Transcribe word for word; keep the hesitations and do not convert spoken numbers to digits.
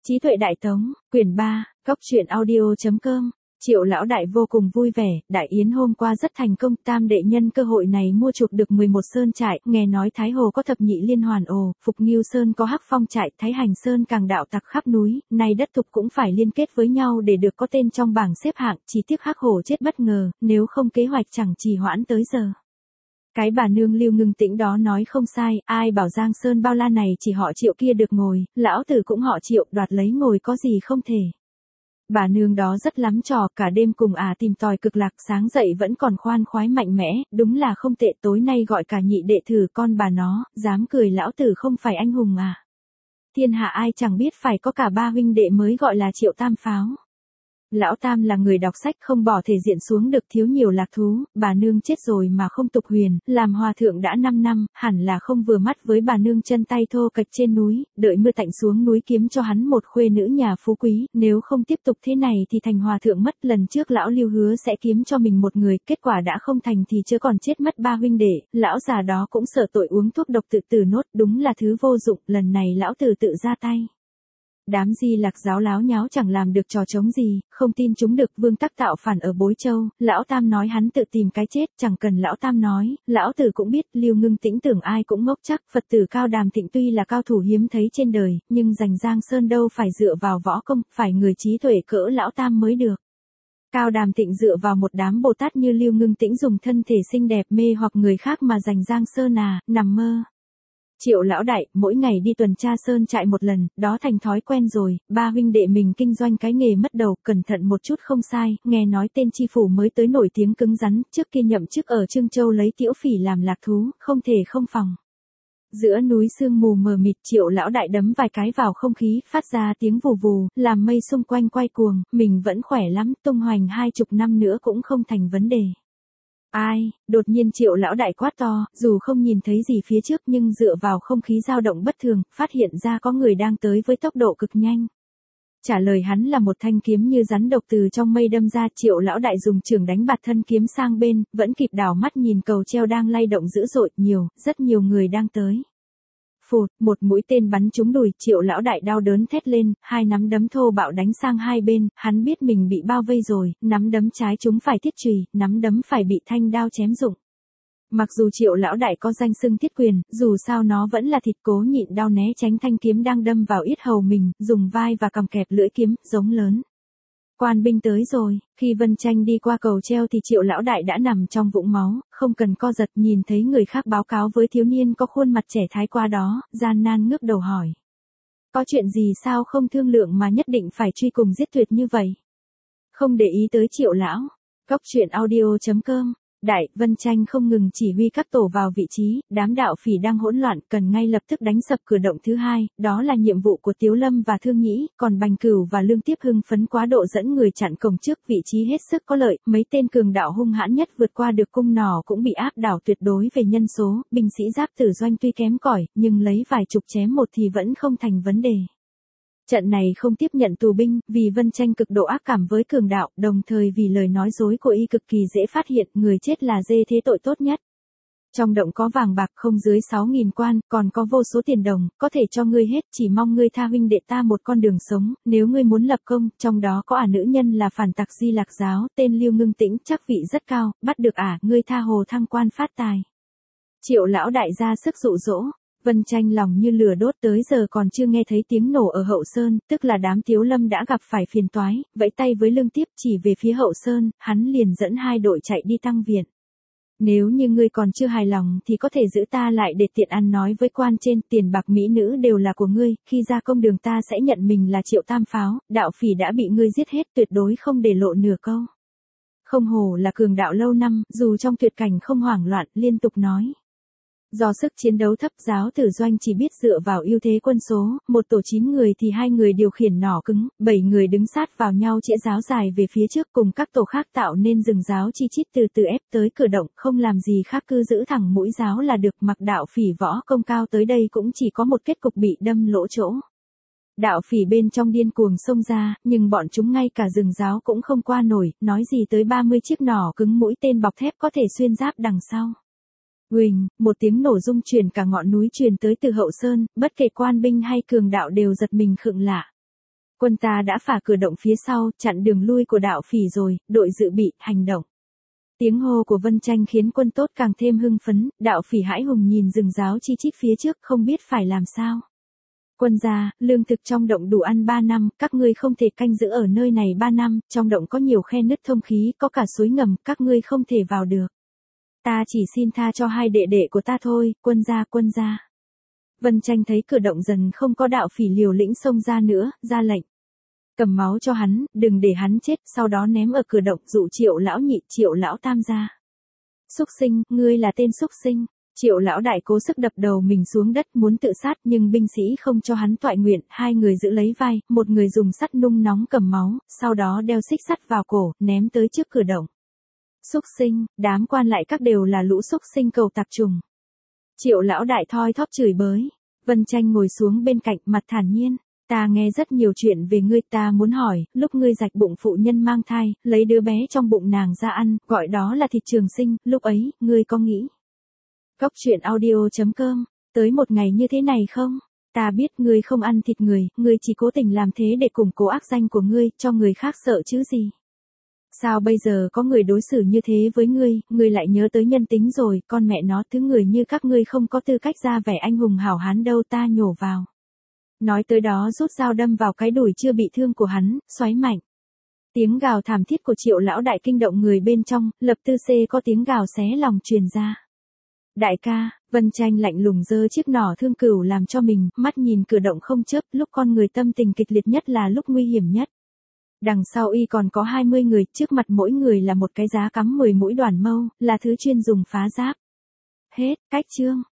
Trí tuệ đại tống, quyển ba, góc truyện audio chấm com. Triệu lão đại vô cùng vui vẻ, đại yến hôm qua rất thành công, tam đệ nhân cơ hội này mua chuộc được mười một sơn trại, nghe nói Thái Hồ có thập nhị liên hoàn ồ, Phục Nghiêu Sơn có hắc phong trại, Thái Hành Sơn càng đạo tặc khắp núi, nay đất thục cũng phải liên kết với nhau để được có tên trong bảng xếp hạng, chỉ tiếc Hắc Hổ chết bất ngờ, nếu không kế hoạch chẳng trì hoãn tới giờ. Cái bà nương Lưu Ngưng Tĩnh đó nói không sai, ai bảo Giang Sơn bao la này chỉ họ Triệu kia được ngồi, lão tử cũng họ Triệu, đoạt lấy ngồi có gì không thể. Bà nương đó rất lắm trò, cả đêm cùng à tìm tòi cực lạc, sáng dậy vẫn còn khoan khoái mạnh mẽ, đúng là không tệ, tối nay gọi cả nhị đệ thử con bà nó, dám cười lão tử không phải anh hùng à. Thiên hạ ai chẳng biết phải có cả ba huynh đệ mới gọi là Triệu Tam Pháo. Lão Tam là người đọc sách không bỏ thể diện xuống được, thiếu nhiều lạc thú, bà nương chết rồi mà không tục huyền, làm hòa thượng đã năm năm, hẳn là không vừa mắt với bà nương chân tay thô kệch trên núi, đợi mưa tạnh xuống núi kiếm cho hắn một khuê nữ nhà phú quý, nếu không tiếp tục thế này thì thành hòa thượng mất. Lần trước lão Lưu hứa sẽ kiếm cho mình một người, kết quả đã không thành thì chưa còn chết mất ba huynh đệ, lão già đó cũng sợ tội uống thuốc độc tự tử nốt, đúng là thứ vô dụng, lần này lão tử tự ra tay. Đám Di Lạc giáo láo nháo chẳng làm được trò chống gì, không tin chúng được Vương Tắc tạo phản ở Bối Châu, lão Tam nói hắn tự tìm cái chết, chẳng cần lão Tam nói, lão tử cũng biết. Lưu Ngưng Tĩnh tưởng ai cũng ngốc chắc, Phật tử Cao Đàm Thịnh tuy là cao thủ hiếm thấy trên đời, nhưng giành Giang Sơn đâu phải dựa vào võ công, phải người trí tuệ cỡ lão Tam mới được. Cao Đàm Thịnh dựa vào một đám Bồ Tát như Lưu Ngưng Tĩnh dùng thân thể xinh đẹp mê hoặc người khác mà giành Giang Sơn à, nằm mơ. Triệu lão đại, mỗi ngày đi tuần tra sơn trại một lần, đó thành thói quen rồi, ba huynh đệ mình kinh doanh cái nghề mất đầu, cẩn thận một chút không sai, nghe nói tên chi phủ mới tới nổi tiếng cứng rắn, trước kia nhậm chức ở Trương Châu lấy Tiễu Phỉ làm lạc thú, không thể không phòng. Giữa núi sương mù mờ mịt, Triệu lão đại đấm vài cái vào không khí, phát ra tiếng vù vù, làm mây xung quanh quay cuồng, mình vẫn khỏe lắm, tung hoành hai chục năm nữa cũng không thành vấn đề. Ai, đột nhiên Triệu lão đại quát to, dù không nhìn thấy gì phía trước nhưng dựa vào không khí dao động bất thường, phát hiện ra có người đang tới với tốc độ cực nhanh. Trả lời hắn là một thanh kiếm như rắn độc từ trong mây đâm ra. Triệu lão đại dùng chưởng đánh bạt thân kiếm sang bên, vẫn kịp đảo mắt nhìn cầu treo đang lay động dữ dội, nhiều, rất nhiều người đang tới. Phụt, một mũi tên bắn trúng đùi, Triệu lão đại đau đớn thét lên, hai nắm đấm thô bạo đánh sang hai bên, hắn biết mình bị bao vây rồi, nắm đấm trái chúng phải thiết chùy, nắm đấm phải bị thanh đao chém rụng. Mặc dù Triệu lão đại có danh xưng thiết quyền, dù sao nó vẫn là thịt, cố nhịn đau né tránh thanh kiếm đang đâm vào yết hầu mình, dùng vai và cằm kẹp lưỡi kiếm, giống lớn. Quan binh tới rồi, khi Vân Tranh đi qua cầu treo thì Triệu lão đại đã nằm trong vũng máu, không cần co giật, nhìn thấy người khác báo cáo với thiếu niên có khuôn mặt trẻ thái qua đó, gian nan ngước đầu hỏi. Có chuyện gì sao không thương lượng mà nhất định phải truy cùng giết tuyệt như vậy? Không để ý tới Triệu lão. Góc truyện audio chấm com. Đại, Vân Tranh không ngừng chỉ huy các tổ vào vị trí, đám đạo phỉ đang hỗn loạn, cần ngay lập tức đánh sập cửa động thứ hai, đó là nhiệm vụ của Tiếu Lâm và Thương Nhĩ, còn Bành Cửu và Lương Tiếp hưng phấn quá độ dẫn người chặn cổng trước, vị trí hết sức có lợi, mấy tên cường đạo hung hãn nhất vượt qua được cung nỏ cũng bị áp đảo tuyệt đối về nhân số, binh sĩ giáp tử doanh tuy kém cỏi, nhưng lấy vài chục chém một thì vẫn không thành vấn đề. Trận này không tiếp nhận tù binh, vì Vân Tranh cực độ ác cảm với cường đạo, đồng thời vì lời nói dối của y cực kỳ dễ phát hiện, người chết là dê thế tội tốt nhất. Trong động có vàng bạc không dưới sáu nghìn quan, còn có vô số tiền đồng, có thể cho ngươi hết, chỉ mong ngươi tha huynh đệ ta một con đường sống, nếu ngươi muốn lập công, trong đó có ả nữ nhân là phản tặc Di Lạc giáo, tên Lưu Ngưng Tĩnh, chắc vị rất cao, bắt được ả, ngươi tha hồ thăng quan phát tài. Triệu lão đại ra sức dụ dỗ. Vân Tranh lòng như lửa đốt, tới giờ còn chưa nghe thấy tiếng nổ ở Hậu Sơn, tức là đám Tiếu Lâm đã gặp phải phiền toái, vẫy tay với Lương Tiếp chỉ về phía Hậu Sơn, hắn liền dẫn hai đội chạy đi tăng viện. Nếu như ngươi còn chưa hài lòng thì có thể giữ ta lại để tiện ăn nói với quan trên, tiền bạc mỹ nữ đều là của ngươi, khi ra công đường ta sẽ nhận mình là Triệu Tam Pháo, đạo phỉ đã bị ngươi giết hết, tuyệt đối không để lộ nửa câu. Không hổ là cường đạo lâu năm, dù trong tuyệt cảnh không hoảng loạn, liên tục nói. Do sức chiến đấu thấp, giáo tử doanh chỉ biết dựa vào ưu thế quân số, một tổ chín người thì hai người điều khiển nỏ cứng, bảy người đứng sát vào nhau chĩa giáo dài về phía trước, cùng các tổ khác tạo nên rừng giáo chi chít từ từ ép tới cửa động, không làm gì khác cứ giữ thẳng mũi giáo là được. Mặc đạo phỉ võ công cao tới đây cũng chỉ có một kết cục bị đâm lỗ chỗ. Đạo phỉ bên trong điên cuồng xông ra, nhưng bọn chúng ngay cả rừng giáo cũng không qua nổi, nói gì tới ba mươi chiếc nỏ cứng mũi tên bọc thép có thể xuyên giáp đằng sau. Huỳnh, một tiếng nổ rung truyền cả ngọn núi truyền tới từ Hậu Sơn, bất kể quan binh hay cường đạo đều giật mình khựng lạ. Quân ta đã phá cửa động phía sau, chặn đường lui của đạo phỉ rồi, đội dự bị, hành động. Tiếng hô của Vân Tranh khiến quân tốt càng thêm hưng phấn, đạo phỉ hãi hùng nhìn rừng ráo chi chít phía trước không biết phải làm sao. Quân gia, lương thực trong động đủ ăn ba năm, các ngươi không thể canh giữ ở nơi này ba năm, trong động có nhiều khe nứt thông khí, có cả suối ngầm, các ngươi không thể vào được. Ta chỉ xin tha cho hai đệ đệ của ta thôi, quân gia, quân gia. Vân Tranh thấy cửa động dần không có đạo phỉ liều lĩnh xông ra nữa, ra lệnh. Cầm máu cho hắn, đừng để hắn chết, sau đó ném ở cửa động dụ Triệu lão nhị, Triệu lão tam ra. Xúc sinh, ngươi là tên xúc sinh. Triệu lão đại cố sức đập đầu mình xuống đất muốn tự sát nhưng binh sĩ không cho hắn toại nguyện, hai người giữ lấy vai, một người dùng sắt nung nóng cầm máu, sau đó đeo xích sắt vào cổ, ném tới trước cửa động. Xúc sinh, đám quan lại các đều là lũ xúc sinh cầu tạp trùng. Triệu lão đại thoi thóp chửi bới. Vân Tranh ngồi xuống bên cạnh mặt thản nhiên. Ta nghe rất nhiều chuyện về ngươi, ta muốn hỏi, lúc ngươi rạch bụng phụ nhân mang thai, lấy đứa bé trong bụng nàng ra ăn, gọi đó là thịt trường sinh, lúc ấy, ngươi có nghĩ? Góc truyện audio chấm com, tới một ngày như thế này không? Ta biết ngươi không ăn thịt người, ngươi chỉ cố tình làm thế để củng cố ác danh của ngươi, cho người khác sợ chứ gì. Sao bây giờ có người đối xử như thế với ngươi, ngươi lại nhớ tới nhân tính rồi, con mẹ nó, thứ người như các ngươi không có tư cách ra vẻ anh hùng hảo hán đâu, ta nhổ vào. Nói tới đó rút dao đâm vào cái đùi chưa bị thương của hắn, xoáy mạnh. Tiếng gào thảm thiết của Triệu lão đại kinh động người bên trong, lập tư xê có tiếng gào xé lòng truyền ra. Đại ca, Vân Tranh lạnh lùng giơ chiếc nỏ thương cửu làm cho mình, mắt nhìn cửa động không chớp, lúc con người tâm tình kịch liệt nhất là lúc nguy hiểm nhất. Đằng sau y còn có hai mươi người, trước mặt mỗi người là một cái giá cắm mười mũi đoàn mâu, là thứ chuyên dùng phá giáp. Hết, cách chương.